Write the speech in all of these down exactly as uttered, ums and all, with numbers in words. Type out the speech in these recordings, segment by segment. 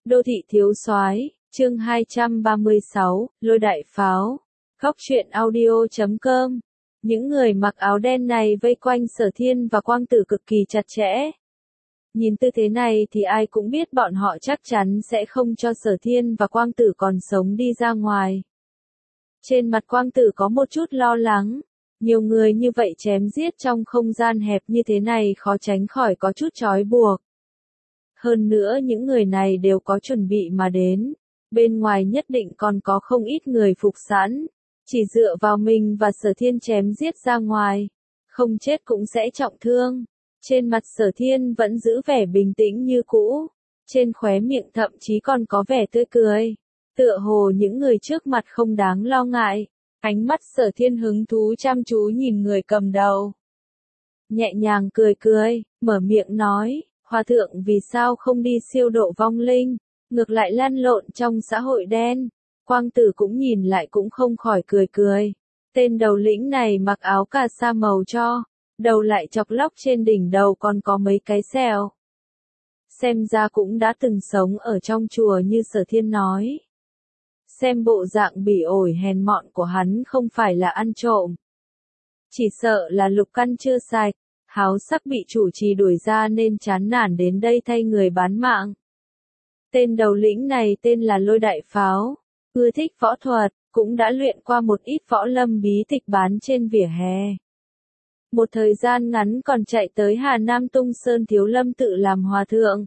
Đô thị thiếu soái, chương hai trăm ba mươi sáu, lôi đại pháo. Góc truyện audio chấm com. Những người mặc áo đen này vây quanh Sở Thiên và Quang Tử cực kỳ chặt chẽ. Nhìn tư thế này thì ai cũng biết bọn họ chắc chắn sẽ không cho Sở Thiên và Quang Tử còn sống đi ra ngoài. Trên mặt Quang Tử có một chút lo lắng. Nhiều người như vậy chém giết trong không gian hẹp như thế này khó tránh khỏi có chút trói buộc. Hơn nữa những người này đều có chuẩn bị mà đến. Bên ngoài nhất định còn có không ít người phục sẵn. Chỉ dựa vào mình và Sở Thiên chém giết ra ngoài. Không chết cũng sẽ trọng thương. Trên mặt Sở Thiên vẫn giữ vẻ bình tĩnh như cũ. Trên khóe miệng thậm chí còn có vẻ tươi cười. Tựa hồ những người trước mặt không đáng lo ngại. Ánh mắt Sở Thiên hứng thú chăm chú nhìn người cầm đầu. Nhẹ nhàng cười cười, mở miệng nói, Hòa thượng vì sao không đi siêu độ vong linh, ngược lại lăn lộn trong xã hội đen. Quang Tử cũng nhìn lại cũng không khỏi cười cười. Tên đầu lĩnh này mặc áo cà sa màu cho, đầu lại chọc lóc trên đỉnh đầu còn có mấy cái sẹo. Xem ra cũng đã từng sống ở trong chùa như Sở Thiên nói. Xem bộ dạng bỉ ổi hèn mọn của hắn không phải là ăn trộm. Chỉ sợ là lục căn chưa sạch, háo sắc bị chủ trì đuổi ra nên chán nản đến đây thay người bán mạng. Tên đầu lĩnh này tên là Lôi Đại Pháo, ưa thích võ thuật, cũng đã luyện qua một ít võ lâm bí tịch bán trên vỉa hè. Một thời gian ngắn còn chạy tới Hà Nam Tung Sơn Thiếu Lâm tự làm hòa thượng.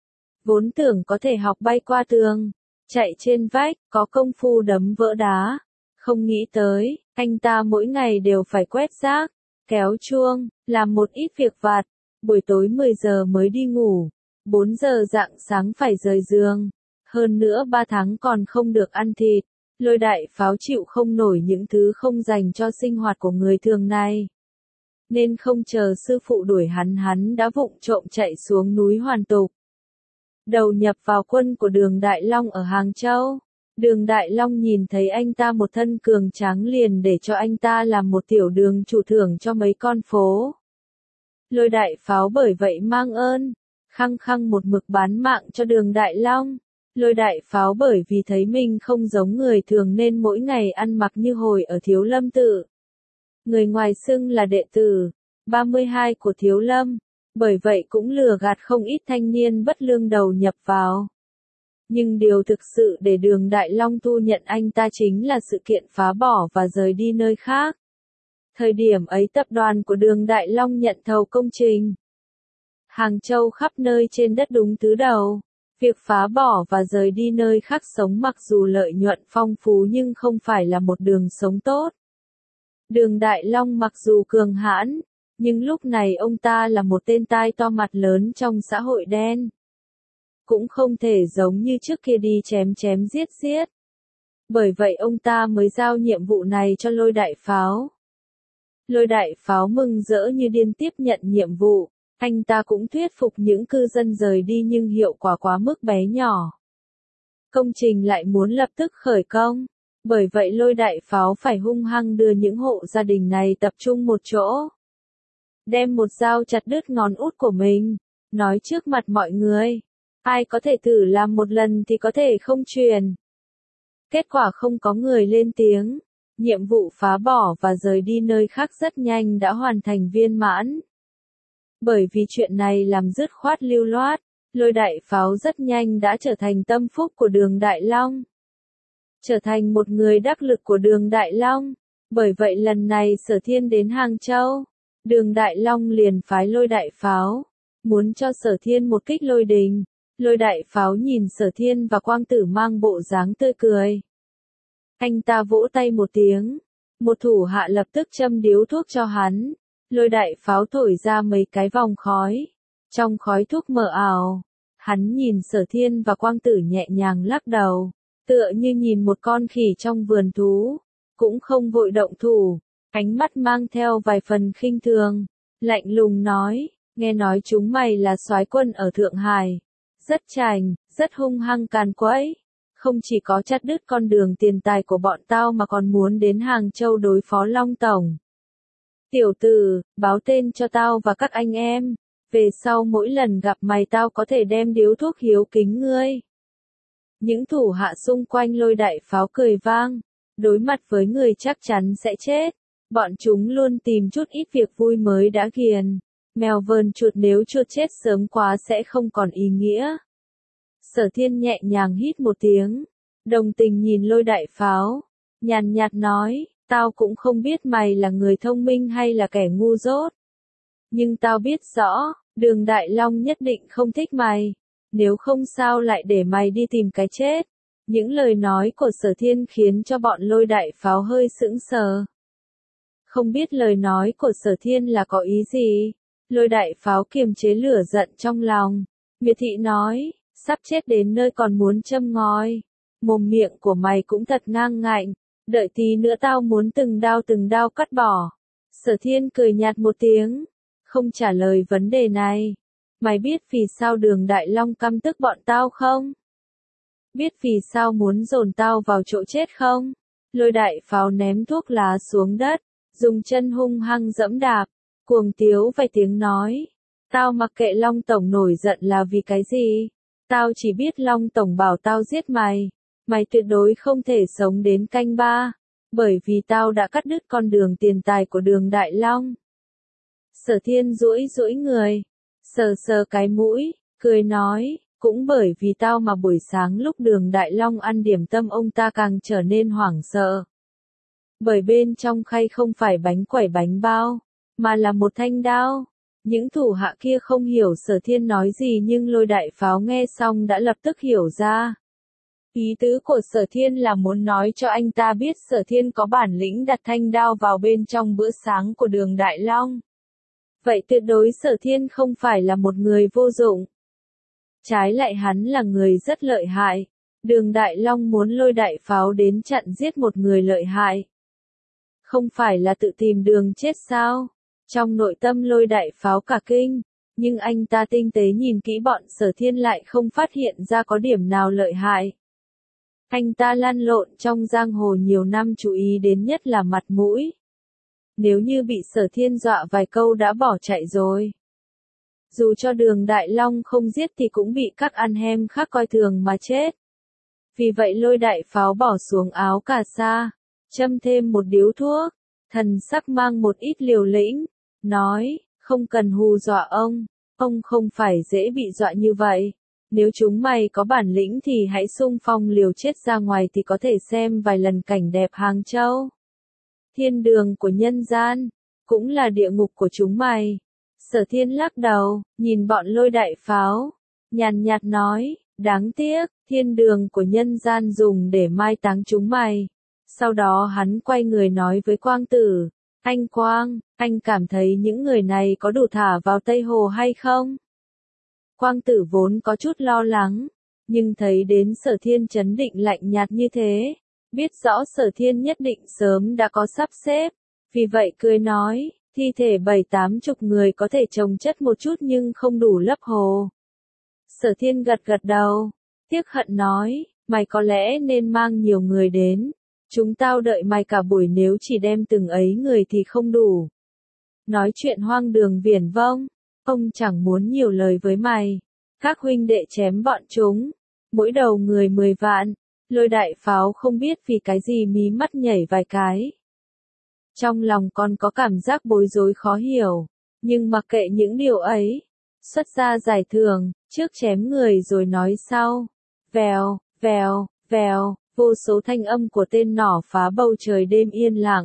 Vốn tưởng có thể học bay qua tường, chạy trên vách, có công phu đấm vỡ đá. Không nghĩ tới, anh ta mỗi ngày đều phải quét rác, kéo chuông, làm một ít việc vặt, buổi tối mười giờ mới đi ngủ, bốn giờ rạng sáng phải rời giường. Hơn nữa ba tháng còn không được ăn thịt, Lôi Đại Pháo chịu không nổi những thứ không dành cho sinh hoạt của người thường này. Nên không chờ sư phụ đuổi hắn hắn đã vụng trộm chạy xuống núi Hoàn Tục. Đầu nhập vào quân của Đường Đại Long ở Hàng Châu. Đường Đại Long nhìn thấy anh ta một thân cường tráng liền để cho anh ta làm một tiểu đường chủ thưởng cho mấy con phố. Lôi Đại Pháo bởi vậy mang ơn, khăng khăng một mực bán mạng cho Đường Đại Long. Lôi Đại Pháo bởi vì thấy mình không giống người thường nên mỗi ngày ăn mặc như hồi ở Thiếu Lâm tự. Người ngoài xưng là đệ tử ba mươi hai của Thiếu Lâm, bởi vậy cũng lừa gạt không ít thanh niên bất lương đầu nhập vào. Nhưng điều thực sự để Đường Đại Long thu nhận anh ta chính là sự kiện phá bỏ và rời đi nơi khác. Thời điểm ấy tập đoàn của Đường Đại Long nhận thầu công trình Hàng Châu khắp nơi trên đất đúng thứ đầu. Việc phá bỏ và rời đi nơi khác sống mặc dù lợi nhuận phong phú nhưng không phải là một đường sống tốt. Đường Đại Long mặc dù cường hãn, nhưng lúc này ông ta là một tên tai to mặt lớn trong xã hội đen. Cũng không thể giống như trước kia đi chém chém giết giết. Bởi vậy ông ta mới giao nhiệm vụ này cho Lôi Đại Pháo. Lôi Đại Pháo mừng rỡ như điên tiếp nhận nhiệm vụ, anh ta cũng thuyết phục những cư dân rời đi nhưng hiệu quả quá mức bé nhỏ. Công trình lại muốn lập tức khởi công, bởi vậy Lôi Đại Pháo phải hung hăng đưa những hộ gia đình này tập trung một chỗ. Đem một dao chặt đứt ngón út của mình, nói trước mặt mọi người. Ai có thể thử làm một lần thì có thể không truyền. Kết quả không có người lên tiếng. Nhiệm vụ phá bỏ và rời đi nơi khác rất nhanh đã hoàn thành viên mãn. Bởi vì chuyện này làm dứt khoát lưu loát, Lôi Đại Pháo rất nhanh đã trở thành tâm phúc của Đường Đại Long. Trở thành một người đắc lực của Đường Đại Long. Bởi vậy lần này Sở Thiên đến Hàng Châu, Đường Đại Long liền phái Lôi Đại Pháo, muốn cho Sở Thiên một kích lôi đình. Lôi Đại Pháo nhìn Sở Thiên và Quang Tử mang bộ dáng tươi cười. Anh ta vỗ tay một tiếng, một thủ hạ lập tức châm điếu thuốc cho hắn. Lôi Đại Pháo thổi ra mấy cái vòng khói. Trong khói thuốc mờ ảo, hắn nhìn Sở Thiên và Quang Tử nhẹ nhàng lắc đầu, tựa như nhìn một con khỉ trong vườn thú, cũng không vội động thủ, ánh mắt mang theo vài phần khinh thường, lạnh lùng nói, nghe nói chúng mày là soái quân ở Thượng Hải. Rất chảnh, rất hung hăng càn quấy. Không chỉ có chặt đứt con đường tiền tài của bọn tao mà còn muốn đến Hàng Châu đối phó Long Tổng. Tiểu tử, báo tên cho tao và các anh em. Về sau mỗi lần gặp mày tao có thể đem điếu thuốc hiếu kính ngươi. Những thủ hạ xung quanh Lôi đại pháo cười vang. Đối mặt với người chắc chắn sẽ chết. Bọn chúng luôn tìm chút ít việc vui mới đã ghiền. Mèo vờn chuột, nếu chuột chết sớm quá sẽ không còn ý nghĩa. Sở Thiên nhẹ nhàng hít một tiếng. Đồng tình nhìn Lôi đại pháo. Nhàn nhạt nói, tao cũng không biết mày là người thông minh hay là kẻ ngu dốt. Nhưng tao biết rõ, Đường Đại Long nhất định không thích mày. Nếu không sao lại để mày đi tìm cái chết. Những lời nói của Sở Thiên khiến cho bọn Lôi đại pháo hơi sững sờ. Không biết lời nói của Sở Thiên là có ý gì. Lôi đại pháo kiềm chế lửa giận trong lòng. Miệt thị nói, sắp chết đến nơi còn muốn châm ngòi. Mồm miệng của mày cũng thật ngang ngạnh. Đợi tí nữa tao muốn từng đao từng đao cắt bỏ. Sở Thiên cười nhạt một tiếng. Không trả lời vấn đề này. Mày biết vì sao Đường Đại Long căm tức bọn tao không? Biết vì sao muốn dồn tao vào chỗ chết không? Lôi đại pháo ném thuốc lá xuống đất. Dùng chân hung hăng dẫm đạp. Cuồng tiếu vài tiếng nói. Tao mặc kệ Long Tổng nổi giận là vì cái gì? Tao chỉ biết Long Tổng bảo tao giết mày. Mày tuyệt đối không thể sống đến canh ba. Bởi vì tao đã cắt đứt con đường tiền tài của Đường Đại Long. Sở Thiên duỗi duỗi người. Sờ sờ cái mũi. Cười nói. Cũng bởi vì tao mà buổi sáng lúc Đường Đại Long ăn điểm tâm ông ta càng trở nên hoảng sợ. Bởi bên trong khay không phải bánh quẩy bánh bao. Mà là một thanh đao. Những thủ hạ kia không hiểu Sở Thiên nói gì nhưng Lôi đại pháo nghe xong đã lập tức hiểu ra. Ý tứ của Sở Thiên là muốn nói cho anh ta biết Sở Thiên có bản lĩnh đặt thanh đao vào bên trong bữa sáng của Đường Đại Long. Vậy tuyệt đối Sở Thiên không phải là một người vô dụng. Trái lại hắn là người rất lợi hại. Đường Đại Long muốn Lôi đại pháo đến chặn giết một người lợi hại. Không phải là tự tìm đường chết sao? Trong nội tâm Lôi đại pháo cả kinh. Nhưng anh ta tinh tế nhìn kỹ bọn Sở Thiên lại không phát hiện ra có điểm nào lợi hại. Anh ta lăn lộn trong giang hồ nhiều năm, chú ý đến nhất là mặt mũi. Nếu như bị Sở Thiên dọa vài câu đã bỏ chạy rồi. Dù cho Đường Đại Long không giết thì cũng bị các ăn hem khác coi thường mà chết. Vì vậy Lôi đại pháo bỏ xuống áo cà sa, châm thêm một điếu thuốc, thần sắc mang một ít liều lĩnh, nói, không cần hù dọa ông, ông không phải dễ bị dọa như vậy. Nếu chúng mày có bản lĩnh thì hãy xung phong liều chết ra ngoài thì có thể xem vài lần cảnh đẹp Hàng Châu. Thiên đường của nhân gian, cũng là địa ngục của chúng mày. Sở Thiên lắc đầu, nhìn bọn Lôi đại pháo, nhàn nhạt nói, đáng tiếc, thiên đường của nhân gian dùng để mai táng chúng mày. Sau đó hắn quay người nói với Quang Tử, anh Quang, anh cảm thấy những người này có đủ thả vào Tây Hồ hay không? Quang Tử vốn có chút lo lắng, nhưng thấy đến Sở Thiên trấn định lạnh nhạt như thế, biết rõ Sở Thiên nhất định sớm đã có sắp xếp, vì vậy cười nói, thi thể bảy tám chục người có thể chồng chất một chút nhưng không đủ lấp hồ. Sở Thiên gật gật đầu, tiếc hận nói, mày có lẽ nên mang nhiều người đến, chúng tao đợi mày cả buổi, nếu chỉ đem từng ấy người thì không đủ. Nói chuyện hoang đường viển vông. Ông chẳng muốn nhiều lời với mày. Các huynh đệ chém bọn chúng. Mỗi đầu người mười vạn. Lôi đại pháo không biết vì cái gì mí mắt nhảy vài cái. Trong lòng còn có cảm giác bối rối khó hiểu. Nhưng mặc kệ những điều ấy. Xuất ra giải thưởng. Trước chém người rồi nói sau. Vèo, vèo, vèo. Vô số thanh âm của tên nỏ phá bầu trời đêm yên lặng.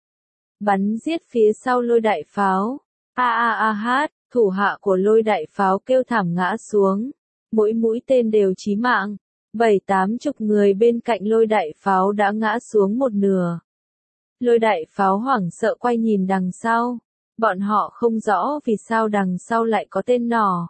Bắn giết phía sau Lôi đại pháo. A a a hát. Thủ hạ của Lôi đại pháo kêu thảm ngã xuống. Mỗi mũi tên đều chí mạng. Bảy tám chục người bên cạnh Lôi đại pháo đã ngã xuống một nửa. Lôi đại pháo hoảng sợ quay nhìn đằng sau. Bọn họ không rõ vì sao đằng sau lại có tên nỏ.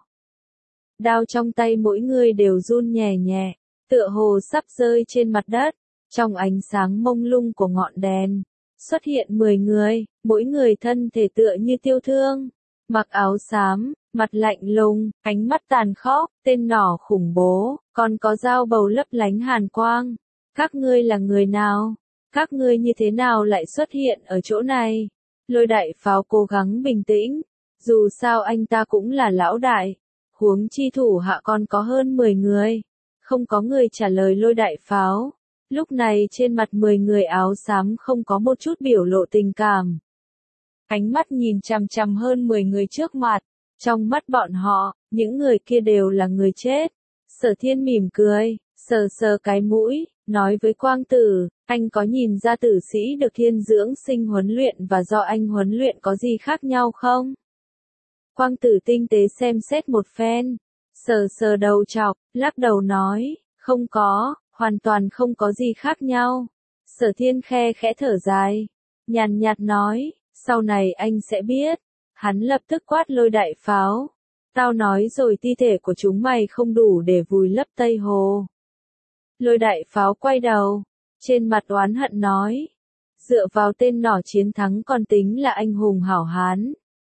Đao trong tay mỗi người đều run nhẹ nhẹ, tựa hồ sắp rơi trên mặt đất. Trong ánh sáng mông lung của ngọn đèn, xuất hiện mười người, mỗi người thân thể tựa như tiêu thương. Mặc áo xám, mặt lạnh lùng, ánh mắt tàn khốc, tên nỏ khủng bố, còn có dao bầu lấp lánh hàn quang. Các ngươi là người nào? Các ngươi như thế nào lại xuất hiện ở chỗ này? Lôi đại pháo cố gắng bình tĩnh, dù sao anh ta cũng là lão đại, huống chi thủ hạ còn có hơn mười người. Không có người trả lời lôi đại pháo. Lúc này trên mặt mười người áo xám không có một chút biểu lộ tình cảm. Ánh mắt nhìn chằm chằm hơn mười người trước mặt. Trong mắt bọn họ, những người kia đều là người chết. Sở Thiên mỉm cười, sờ sờ cái mũi, nói với Quang Tử, anh có nhìn ra tử sĩ được thiên dưỡng sinh huấn luyện và do anh huấn luyện có gì khác nhau không? Quang Tử tinh tế xem xét một phen, sờ sờ đầu chọc, lắc đầu nói, không có, hoàn toàn không có gì khác nhau. Sở Thiên khe khẽ thở dài, nhàn nhạt nói, sau này anh sẽ biết. Hắn lập tức quát lôi đại pháo. Tao nói rồi, thi thể của chúng mày không đủ để vùi lấp Tây Hồ. Lôi đại pháo quay đầu, trên mặt oán hận nói, dựa vào tên nỏ chiến thắng còn tính là anh hùng hảo hán.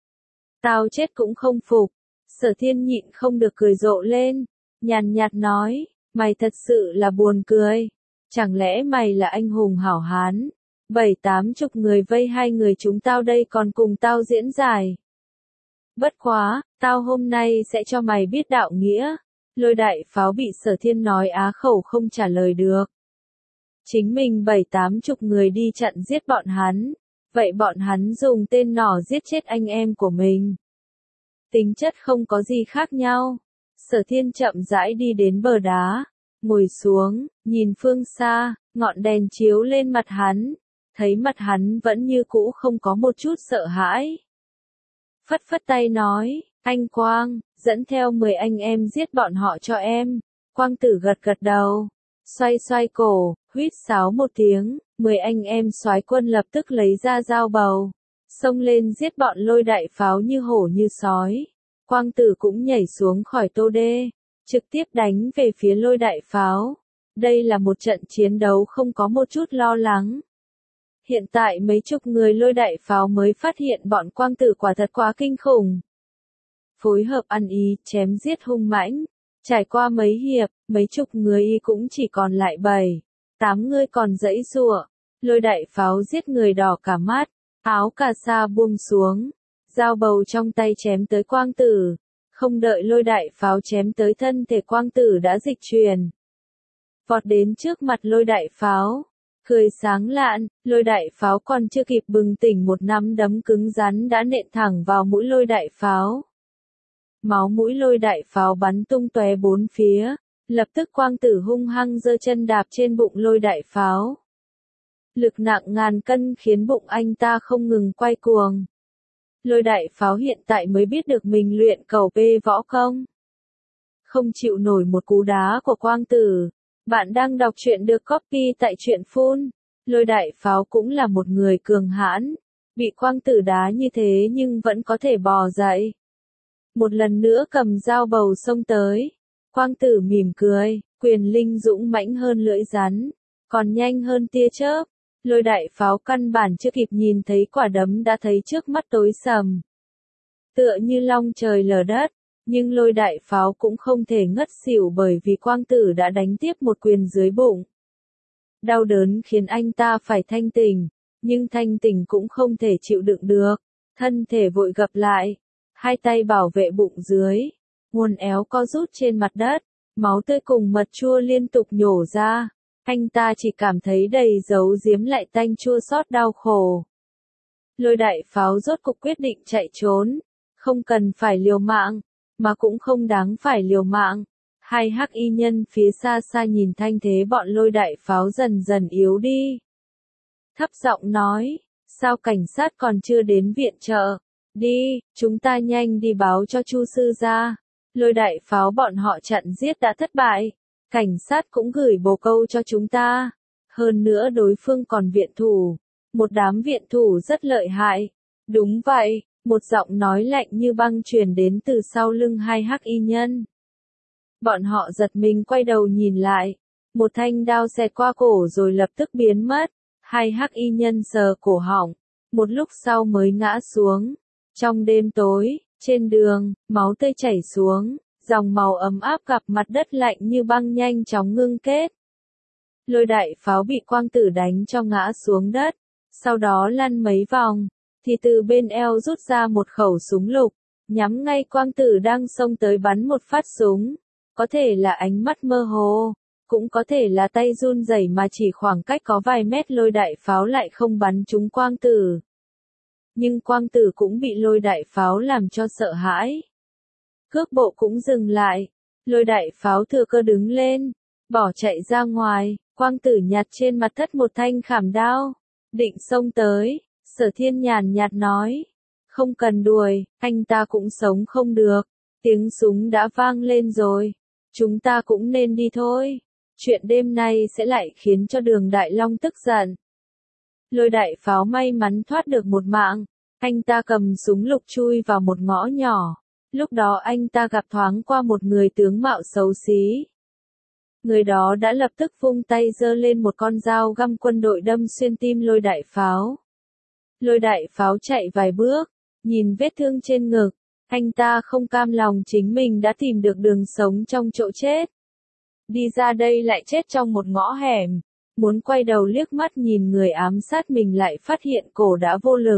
Tao chết cũng không phục. Sở Thiên nhịn không được cười rộ lên, nhàn nhạt nói, mày thật sự là buồn cười. Chẳng lẽ mày là anh hùng hảo hán? Bảy tám chục người vây hai người chúng tao đây còn cùng tao diễn giải. Bất quá, tao hôm nay sẽ cho mày biết đạo nghĩa. Lôi đại pháo bị Sở Thiên nói á khẩu không trả lời được. Chính mình bảy tám chục người đi chặn giết bọn hắn. Vậy bọn hắn dùng tên nỏ giết chết anh em của mình. Tính chất không có gì khác nhau. Sở Thiên chậm rãi đi đến bờ đá, ngồi xuống, nhìn phương xa, ngọn đèn chiếu lên mặt hắn. Thấy mặt hắn vẫn như cũ không có một chút sợ hãi. Phất phất tay nói, anh Quang, dẫn theo mười anh em giết bọn họ cho em. Quang Tử gật gật đầu, xoay xoay cổ, huýt sáo một tiếng, mười anh em soái quân lập tức lấy ra dao bầu, xông lên giết bọn lôi đại pháo như hổ như sói. Quang Tử cũng nhảy xuống khỏi tô đê, trực tiếp đánh về phía lôi đại pháo. Đây là một trận chiến đấu không có một chút lo lắng. Hiện tại mấy chục người lôi đại pháo mới phát hiện bọn Quang Tử quả thật quá kinh khủng. Phối hợp ăn ý, chém giết hung mãnh. Trải qua mấy hiệp, mấy chục người y cũng chỉ còn lại bảy, tám người còn giãy giụa. Lôi đại pháo giết người đỏ cả mắt, áo cà sa buông xuống, dao bầu trong tay chém tới Quang Tử. Không đợi lôi đại pháo chém tới thân thể Quang Tử đã dịch chuyển. Vọt đến trước mặt lôi đại pháo. Cười sáng lạn, lôi đại pháo còn chưa kịp bừng tỉnh một nắm đấm cứng rắn đã nện thẳng vào mũi lôi đại pháo. Máu mũi lôi đại pháo bắn tung tóe bốn phía, lập tức Quang Tử hung hăng giơ chân đạp trên bụng lôi đại pháo. Lực nặng ngàn cân khiến bụng anh ta không ngừng quay cuồng. Lôi đại pháo hiện tại mới biết được mình luyện cầu bê võ công. Không chịu nổi một cú đá của Quang Tử. Bạn đang đọc truyện được copy tại truyện phun. Lôi đại pháo cũng là một người cường hãn. Bị Quang Tử đá như thế nhưng vẫn có thể bò dậy. Một lần nữa cầm dao bầu xông tới. Quang Tử mỉm cười, quyền linh dũng mãnh hơn lưỡi rắn. Còn nhanh hơn tia chớp. Lôi đại pháo căn bản chưa kịp nhìn thấy quả đấm đã thấy trước mắt tối sầm. Tựa như long trời lở đất. Nhưng lôi đại pháo cũng không thể ngất xỉu bởi vì Quang Tử đã đánh tiếp một quyền dưới bụng. Đau đớn khiến anh ta phải thanh tỉnh, nhưng thanh tỉnh cũng không thể chịu đựng được. Thân thể vội gập lại, hai tay bảo vệ bụng dưới, uốn éo co rút trên mặt đất, máu tươi cùng mật chua liên tục nhổ ra. Anh ta chỉ cảm thấy đầy giấu giếm lại tanh chua xót đau khổ. Lôi đại pháo rốt cục quyết định chạy trốn, không cần phải liều mạng. Mà cũng không đáng phải liều mạng. Hai hắc y nhân phía xa xa nhìn thanh thế bọn lôi đại pháo dần dần yếu đi. Thấp giọng nói, sao cảnh sát còn chưa đến viện trợ? Đi, chúng ta nhanh đi báo cho Chu sư gia. Lôi đại pháo bọn họ chặn giết đã thất bại. Cảnh sát cũng gửi bồ câu cho chúng ta. Hơn nữa đối phương còn viện thủ. Một đám viện thủ rất lợi hại. Đúng vậy. Một giọng nói lạnh như băng truyền đến từ sau lưng hai hắc y nhân. Bọn họ giật mình quay đầu nhìn lại. Một thanh đao xẹt qua cổ rồi lập tức biến mất. Hai hắc y nhân sờ cổ họng. Một lúc sau mới ngã xuống. Trong đêm tối, trên đường, máu tươi chảy xuống. Dòng màu ấm áp gặp mặt đất lạnh như băng nhanh chóng ngưng kết. Lôi đại pháo bị Quang Tử đánh cho ngã xuống đất. Sau đó lăn mấy vòng. Thì từ bên eo rút ra một khẩu súng lục, nhắm ngay Quang Tử đang xông tới bắn một phát súng. Có thể là ánh mắt mơ hồ, cũng có thể là tay run rẩy mà chỉ khoảng cách có vài mét lôi đại pháo lại không bắn trúng quang tử. Nhưng quang tử cũng bị lôi đại pháo làm cho sợ hãi. Cước bộ cũng dừng lại, lôi đại pháo thừa cơ đứng lên, bỏ chạy ra ngoài, quang tử nhặt trên mặt đất một thanh khảm đao, định xông tới, Sở Thiên nhàn nhạt nói, không cần đuổi, anh ta cũng sống không được, tiếng súng đã vang lên rồi, chúng ta cũng nên đi thôi, chuyện đêm nay sẽ lại khiến cho Đường Đại Long tức giận. Lôi đại pháo may mắn thoát được một mạng, anh ta cầm súng lục chui vào một ngõ nhỏ, lúc đó anh ta gặp thoáng qua một người tướng mạo xấu xí. Người đó đã lập tức vung tay giơ lên một con dao găm quân đội đâm xuyên tim lôi đại pháo. Lôi đại pháo chạy vài bước, nhìn vết thương trên ngực, anh ta không cam lòng chính mình đã tìm được đường sống trong chỗ chết. Đi ra đây lại chết trong một ngõ hẻm, muốn quay đầu liếc mắt nhìn người ám sát mình lại phát hiện cổ đã vô lực.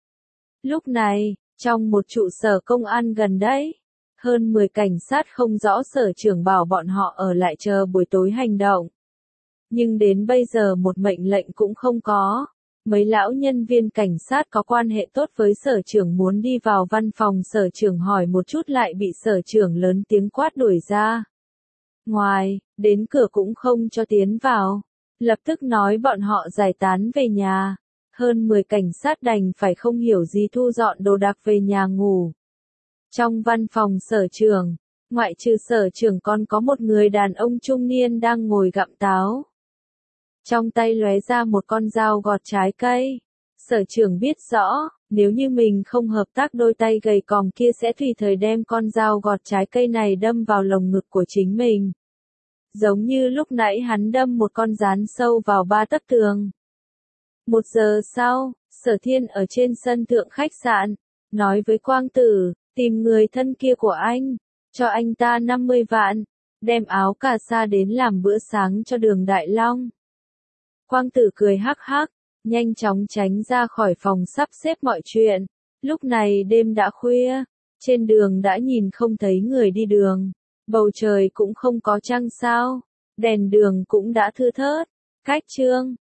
Lúc này, trong một trụ sở công an gần đấy, hơn mười cảnh sát không rõ sở trưởng bảo bọn họ ở lại chờ buổi tối hành động. Nhưng đến bây giờ một mệnh lệnh cũng không có. Mấy lão nhân viên cảnh sát có quan hệ tốt với sở trưởng muốn đi vào văn phòng sở trưởng hỏi một chút lại bị sở trưởng lớn tiếng quát đuổi ra. Ngoài, đến cửa cũng không cho tiến vào. Lập tức nói bọn họ giải tán về nhà. Hơn mười cảnh sát đành phải không hiểu gì thu dọn đồ đạc về nhà ngủ. Trong văn phòng sở trưởng, ngoại trừ sở trưởng còn có một người đàn ông trung niên đang ngồi gặm táo. Trong tay lóe ra một con dao gọt trái cây. Sở trưởng biết rõ, nếu như mình không hợp tác đôi tay gầy còm kia sẽ tùy thời đem con dao gọt trái cây này đâm vào lồng ngực của chính mình. Giống như lúc nãy hắn đâm một con rán sâu vào ba tấc tường. Một giờ sau, Sở Thiên ở trên sân thượng khách sạn, nói với Quang Tử, tìm người thân kia của anh, cho anh ta năm mươi vạn, đem áo cà sa đến làm bữa sáng cho Đường Đại Long. Quang Tử cười hắc hắc, nhanh chóng tránh ra khỏi phòng sắp xếp mọi chuyện. Lúc này đêm đã khuya, trên đường đã nhìn không thấy người đi đường, bầu trời cũng không có trăng sao, đèn đường cũng đã thưa thớt. Cách chương